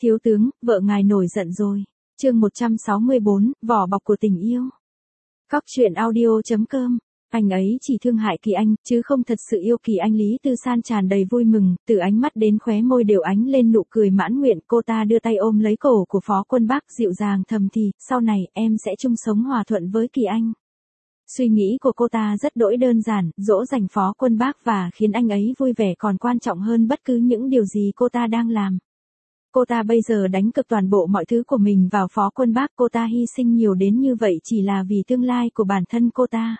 Thiếu tướng, vợ ngài nổi giận rồi. Chương 164, vỏ bọc của tình yêu. Cóc truyện audio.com. Anh ấy chỉ thương hại Kỳ Anh, chứ không thật sự yêu Kỳ Anh. Lý Tư San tràn đầy vui mừng, từ ánh mắt đến khóe môi đều ánh lên nụ cười mãn nguyện. Cô ta đưa tay ôm lấy cổ của Phó Quân Bác, dịu dàng thầm thì, sau này, em sẽ chung sống hòa thuận với Kỳ Anh. Suy nghĩ của cô ta rất đỗi đơn giản, dỗ dành Phó Quân Bác và khiến anh ấy vui vẻ còn quan trọng hơn bất cứ những điều gì cô ta đang làm. Cô ta bây giờ đánh cược toàn bộ mọi thứ của mình vào Phó Quân Bác. Cô ta hy sinh nhiều đến như vậy chỉ là vì tương lai của bản thân cô ta.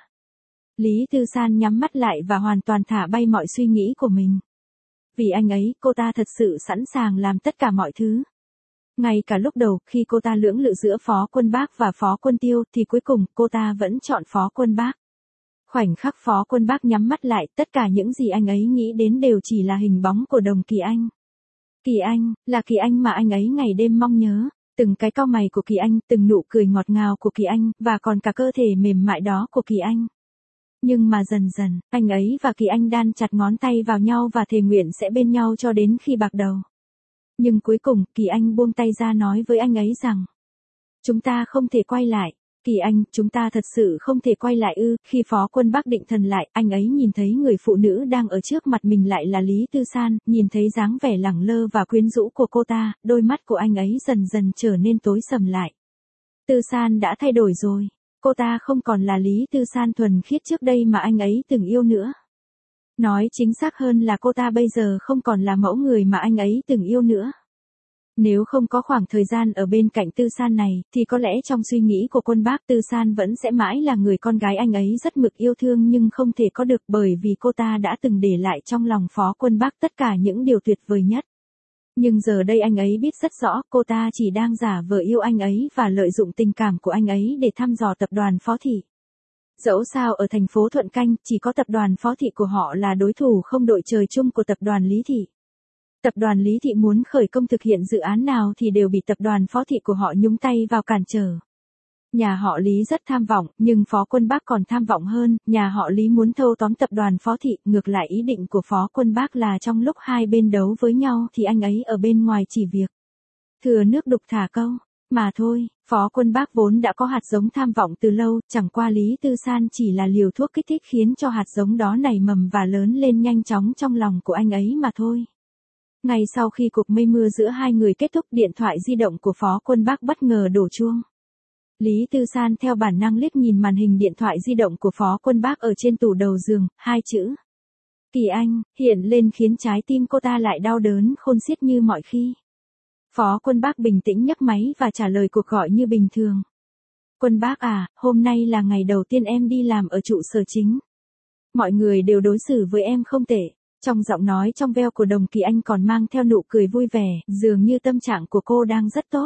Lý Tư San nhắm mắt lại và hoàn toàn thả bay mọi suy nghĩ của mình. Vì anh ấy, cô ta thật sự sẵn sàng làm tất cả mọi thứ. Ngay cả lúc đầu, khi cô ta lưỡng lự giữa Phó Quân Bác và Phó Quân Tiêu, thì cuối cùng, cô ta vẫn chọn Phó Quân Bác. Khoảnh khắc Phó Quân Bác nhắm mắt lại, tất cả những gì anh ấy nghĩ đến đều chỉ là hình bóng của đồng Kỳ Anh. Kỳ Anh, là Kỳ Anh mà anh ấy ngày đêm mong nhớ. Từng cái cau mày của Kỳ Anh, từng nụ cười ngọt ngào của Kỳ Anh, và còn cả cơ thể mềm mại đó của Kỳ Anh. Nhưng mà dần dần, anh ấy và Kỳ Anh đan chặt ngón tay vào nhau và thề nguyện sẽ bên nhau cho đến khi bạc đầu. Nhưng cuối cùng, Kỳ Anh buông tay ra nói với anh ấy rằng, chúng ta không thể quay lại. Kỳ Anh, chúng ta thật sự không thể quay lại ư? Khi Phó Quân Bác định thần lại, anh ấy nhìn thấy người phụ nữ đang ở trước mặt mình lại là Lý Tư San, nhìn thấy dáng vẻ lẳng lơ và quyến rũ của cô ta, đôi mắt của anh ấy dần dần trở nên tối sầm lại. Tư San đã thay đổi rồi. Cô ta không còn là Lý Tư San thuần khiết trước đây mà anh ấy từng yêu nữa. Nói chính xác hơn là cô ta bây giờ không còn là mẫu người mà anh ấy từng yêu nữa. Nếu không có khoảng thời gian ở bên cạnh Tư San này, thì có lẽ trong suy nghĩ của Quân Bác, Tư San vẫn sẽ mãi là người con gái anh ấy rất mực yêu thương nhưng không thể có được, bởi vì cô ta đã từng để lại trong lòng Phó Quân Bác tất cả những điều tuyệt vời nhất. Nhưng giờ đây anh ấy biết rất rõ, cô ta chỉ đang giả vờ yêu anh ấy và lợi dụng tình cảm của anh ấy để thăm dò tập đoàn Phó Thị. Dẫu sao ở thành phố Thuận Canh, chỉ có tập đoàn Phó Thị của họ là đối thủ không đội trời chung của tập đoàn Lý Thị. Tập đoàn Lý Thị muốn khởi công thực hiện dự án nào thì đều bị tập đoàn Phó Thị của họ nhúng tay vào cản trở. Nhà họ Lý rất tham vọng, nhưng Phó Quân Bác còn tham vọng hơn, nhà họ Lý muốn thâu tóm tập đoàn Phó Thị, ngược lại ý định của Phó Quân Bác là trong lúc hai bên đấu với nhau thì anh ấy ở bên ngoài chỉ việc thừa nước đục thả câu, mà thôi. Phó Quân Bác vốn đã có hạt giống tham vọng từ lâu, chẳng qua Lý Tư San chỉ là liều thuốc kích thích khiến cho hạt giống đó nảy mầm và lớn lên nhanh chóng trong lòng của anh ấy mà thôi. Ngay sau khi cuộc mây mưa giữa hai người kết thúc, điện thoại di động của Phó Quân Bác bất ngờ đổ chuông. Lý Tư San theo bản năng liếc nhìn màn hình điện thoại di động của Phó Quân Bác ở trên tủ đầu giường, hai chữ Kỳ Anh hiện lên khiến trái tim cô ta lại đau đớn khôn xiết như mọi khi. Phó Quân Bác bình tĩnh nhấc máy và trả lời cuộc gọi như bình thường. Quân Bác à, hôm nay là ngày đầu tiên em đi làm ở trụ sở chính. Mọi người đều đối xử với em không tệ. Trong giọng nói trong veo của đồng Kỳ Anh còn mang theo nụ cười vui vẻ, dường như tâm trạng của cô đang rất tốt.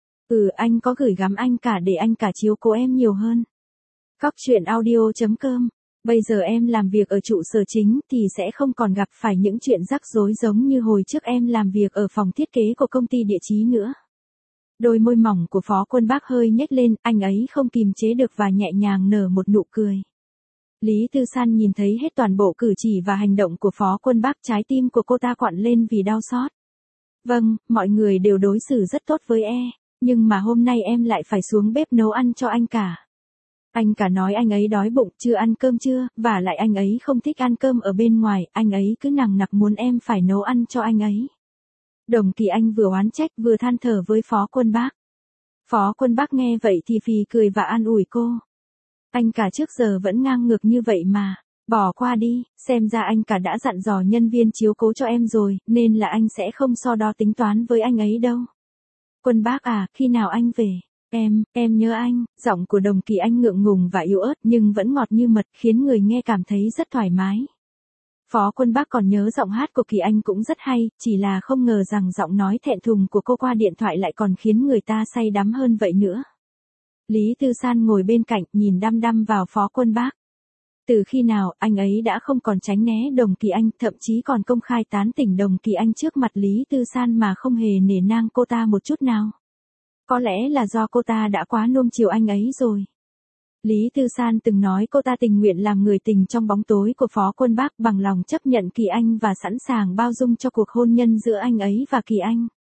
Anh có gửi gắm anh cả để anh cả chiếu cố em nhiều hơn. Cóc truyện audio.com. Bây giờ em làm việc ở trụ sở chính thì sẽ không còn gặp phải những chuyện rắc rối giống như hồi trước em làm việc ở phòng thiết kế của công ty địa chí nữa. Đôi môi mỏng của Phó Quân Bác hơi nhếch lên, anh ấy không kìm chế được và nhẹ nhàng nở một nụ cười. Lý Tư San nhìn thấy hết toàn bộ cử chỉ và hành động của Phó Quân Bác, trái tim của cô ta quặn lên vì đau xót. Vâng, mọi người đều đối xử rất tốt với nhưng mà hôm nay em lại phải xuống bếp nấu ăn cho anh cả. Anh cả nói anh ấy đói bụng, chưa ăn cơm chưa, và lại anh ấy không thích ăn cơm ở bên ngoài, anh ấy cứ nằng nặc muốn em phải nấu ăn cho anh ấy. Đồng Kỳ Anh vừa oán trách vừa than thở với Phó Quân Bác. Phó Quân Bác nghe vậy thì phì cười và an ủi cô. Anh cả trước giờ vẫn ngang ngược như vậy mà, bỏ qua đi, xem ra anh cả đã dặn dò nhân viên chiếu cố cho em rồi, nên là anh sẽ không so đo tính toán với anh ấy đâu. Quân Bác à, khi nào anh về? Em nhớ anh. Giọng của đồng Kỳ Anh ngượng ngùng và yếu ớt nhưng vẫn ngọt như mật, khiến người nghe cảm thấy rất thoải mái. Phó Quân Bác còn nhớ giọng hát của Kỳ Anh cũng rất hay, chỉ là không ngờ rằng giọng nói thẹn thùng của cô qua điện thoại lại còn khiến người ta say đắm hơn vậy nữa. Lý Tư San ngồi bên cạnh nhìn đăm đăm vào Phó Quân Bác. Từ khi nào anh ấy đã không còn tránh né đồng Kỳ Anh, thậm chí còn công khai tán tỉnh đồng Kỳ Anh trước mặt Lý Tư San mà không hề nể nang cô ta một chút nào. Có lẽ là do cô ta đã quá nuông chiều anh ấy rồi. Lý Tư San từng nói cô ta tình nguyện làm người tình trong bóng tối của Phó Quân Bác, bằng lòng chấp nhận Kỳ Anh và sẵn sàng bao dung cho cuộc hôn nhân giữa anh ấy và Kỳ Anh.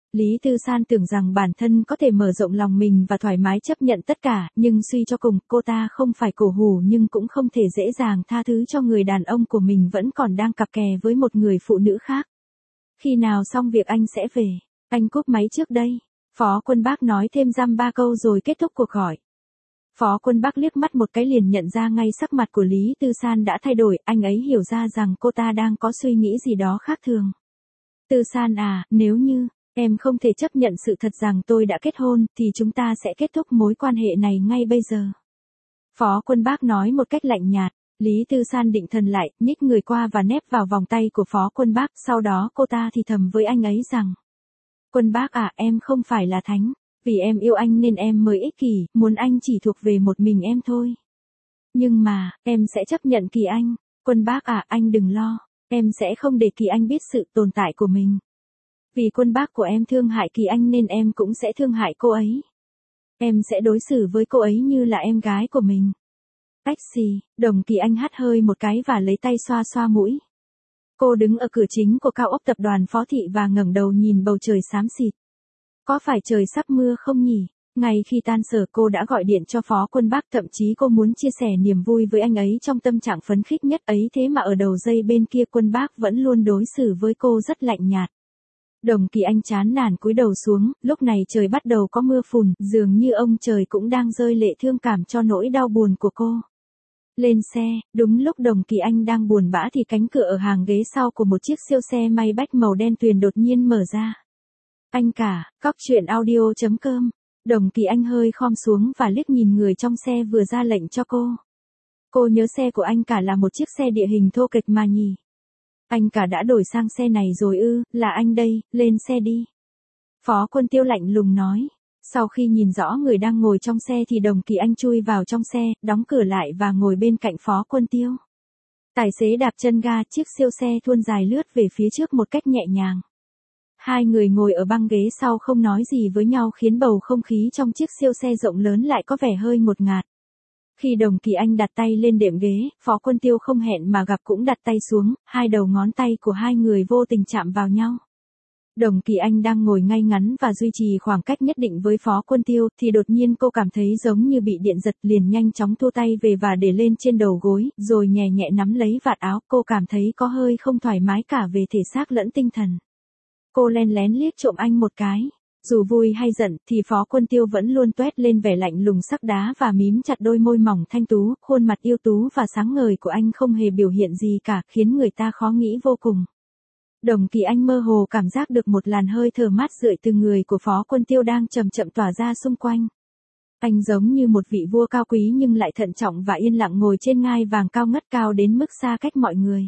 Lý Tư San tưởng rằng bản thân có thể mở rộng lòng mình và thoải mái chấp nhận tất cả, nhưng suy cho cùng, cô ta không phải cổ hủ nhưng cũng không thể dễ dàng tha thứ cho người đàn ông của mình vẫn còn đang cặp kè với một người phụ nữ khác. Khi nào xong việc anh sẽ về, anh cúp máy trước đây. Phó Quân Bác nói thêm dăm ba câu rồi kết thúc cuộc gọi. Phó Quân Bác liếc mắt một cái liền nhận ra ngay sắc mặt của Lý Tư San đã thay đổi, anh ấy hiểu ra rằng cô ta đang có suy nghĩ gì đó khác thường. Tư San à, nếu như em không thể chấp nhận sự thật rằng tôi đã kết hôn, thì chúng ta sẽ kết thúc mối quan hệ này ngay bây giờ. Phó Quân Bác nói một cách lạnh nhạt. Lý Tư San định thần lại, nhích người qua và nép vào vòng tay của Phó Quân Bác, sau đó cô ta thì thầm với anh ấy rằng: Quân Bác à, em không phải là thánh, vì em yêu anh nên em mới ích kỷ, muốn anh chỉ thuộc về một mình em thôi. Nhưng mà, em sẽ chấp nhận Kỳ Anh. Quân Bác à, anh đừng lo, em sẽ không để Kỳ Anh biết sự tồn tại của mình. Vì Quân Bác của em thương hại Kỳ Anh nên em cũng sẽ thương hại cô ấy. Em sẽ đối xử với cô ấy như là em gái của mình. Taxi, Đồng Kỳ Anh hắt hơi một cái và lấy tay xoa xoa mũi. Cô đứng ở cửa chính của cao ốc tập đoàn Phó Thị và ngẩng đầu nhìn bầu trời xám xịt. Có phải trời sắp mưa không nhỉ? Ngay khi tan sở cô đã gọi điện cho Phó Quân Bác, thậm chí cô muốn chia sẻ niềm vui với anh ấy trong tâm trạng phấn khích nhất ấy, thế mà ở đầu dây bên kia Quân Bác vẫn luôn đối xử với cô rất lạnh nhạt. Đồng Kỳ Anh chán nản cúi đầu xuống, lúc này trời bắt đầu có mưa phùn, dường như ông trời cũng đang rơi lệ thương cảm cho nỗi đau buồn của cô. Lên xe, đúng lúc Đồng Kỳ Anh đang buồn bã thì cánh cửa ở hàng ghế sau của một chiếc siêu xe Maybach màu đen tuyền đột nhiên mở ra. Anh cả, cóc truyện audio.com. Đồng Kỳ Anh hơi khom xuống và liếc nhìn người trong xe vừa ra lệnh cho cô. Cô nhớ xe của anh cả là một chiếc xe địa hình thô kệch mà nhỉ? Anh cả đã đổi sang xe này rồi ư? Là anh đây, lên xe đi. Phó Quân Tiêu lạnh lùng nói. Sau khi nhìn rõ người đang ngồi trong xe thì Đồng Kỳ Anh chui vào trong xe, đóng cửa lại và ngồi bên cạnh Phó Quân Tiêu. Tài xế đạp chân ga, chiếc siêu xe thuôn dài lướt về phía trước một cách nhẹ nhàng. Hai người ngồi ở băng ghế sau không nói gì với nhau khiến bầu không khí trong chiếc siêu xe rộng lớn lại có vẻ hơi ngột ngạt. Khi Đồng Kỳ Anh đặt tay lên đệm ghế, Phó Quân Tiêu không hẹn mà gặp cũng đặt tay xuống, hai đầu ngón tay của hai người vô tình chạm vào nhau. Đồng Kỳ Anh đang ngồi ngay ngắn và duy trì khoảng cách nhất định với Phó Quân Tiêu, thì đột nhiên cô cảm thấy giống như bị điện giật, liền nhanh chóng thu tay về và để lên trên đầu gối, rồi nhẹ nhẹ nắm lấy vạt áo, cô cảm thấy có hơi không thoải mái cả về thể xác lẫn tinh thần. Cô len lén liếc trộm anh một cái. Dù vui hay giận thì Phó Quân Tiêu vẫn luôn toét lên vẻ lạnh lùng sắc đá và mím chặt đôi môi mỏng thanh tú, khuôn mặt yêu tú và sáng ngời của anh không hề biểu hiện gì cả, khiến người ta khó nghĩ vô cùng. Đồng Kỳ Anh mơ hồ cảm giác được một làn hơi thở mát rượi từ người của Phó Quân Tiêu đang chậm chậm tỏa ra xung quanh. Anh giống như một vị vua cao quý nhưng lại thận trọng và yên lặng ngồi trên ngai vàng cao ngất cao đến mức xa cách mọi người.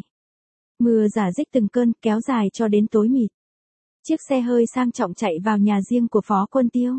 Mưa rả rích từng cơn, kéo dài cho đến tối mịt. Chiếc xe hơi sang trọng chạy vào nhà riêng của Phó Quân Tiêu.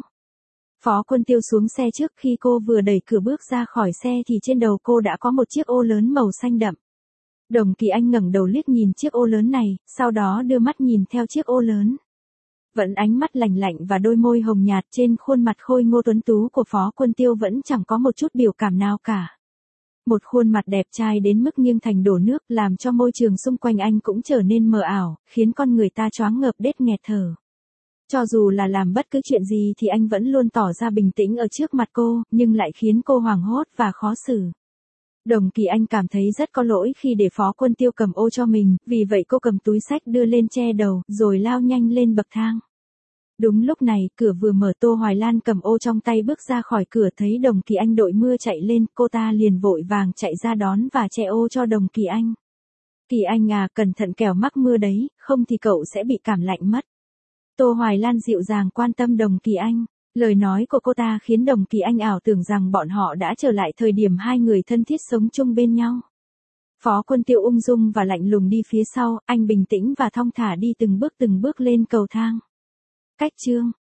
Phó Quân Tiêu xuống xe trước, khi cô vừa đẩy cửa bước ra khỏi xe thì trên đầu cô đã có một chiếc ô lớn màu xanh đậm. Đồng Kỳ Anh ngẩng đầu liếc nhìn chiếc ô lớn này, sau đó đưa mắt nhìn theo chiếc ô lớn. Vẫn ánh mắt lạnh lạnh và đôi môi hồng nhạt trên khuôn mặt khôi ngô tuấn tú của Phó Quân Tiêu vẫn chẳng có một chút biểu cảm nào cả. Một khuôn mặt đẹp trai đến mức nghiêng thành đổ nước làm cho môi trường xung quanh anh cũng trở nên mờ ảo, khiến con người ta choáng ngợp đết nghẹt thở. Cho dù là làm bất cứ chuyện gì thì anh vẫn luôn tỏ ra bình tĩnh ở trước mặt cô, nhưng lại khiến cô hoảng hốt và khó xử. Đồng Kỳ Anh cảm thấy rất có lỗi khi để Phó Quân Tiêu cầm ô cho mình, vì vậy cô cầm túi xách đưa lên che đầu, rồi lao nhanh lên bậc thang. Đúng lúc này, cửa vừa mở, Tô Hoài Lan cầm ô trong tay bước ra khỏi cửa, thấy Đồng Kỳ Anh đội mưa chạy lên, cô ta liền vội vàng chạy ra đón và che ô cho Đồng Kỳ Anh. Kỳ Anh à, cẩn thận kẻo mắc mưa đấy, không thì cậu sẽ bị cảm lạnh mất. Tô Hoài Lan dịu dàng quan tâm Đồng Kỳ Anh. Lời nói của cô ta khiến Đồng Kỳ Anh ảo tưởng rằng bọn họ đã trở lại thời điểm hai người thân thiết sống chung bên nhau. Phó Quân Tiêu ung dung và lạnh lùng đi phía sau, anh bình tĩnh và thong thả đi từng bước lên cầu thang. Cách chương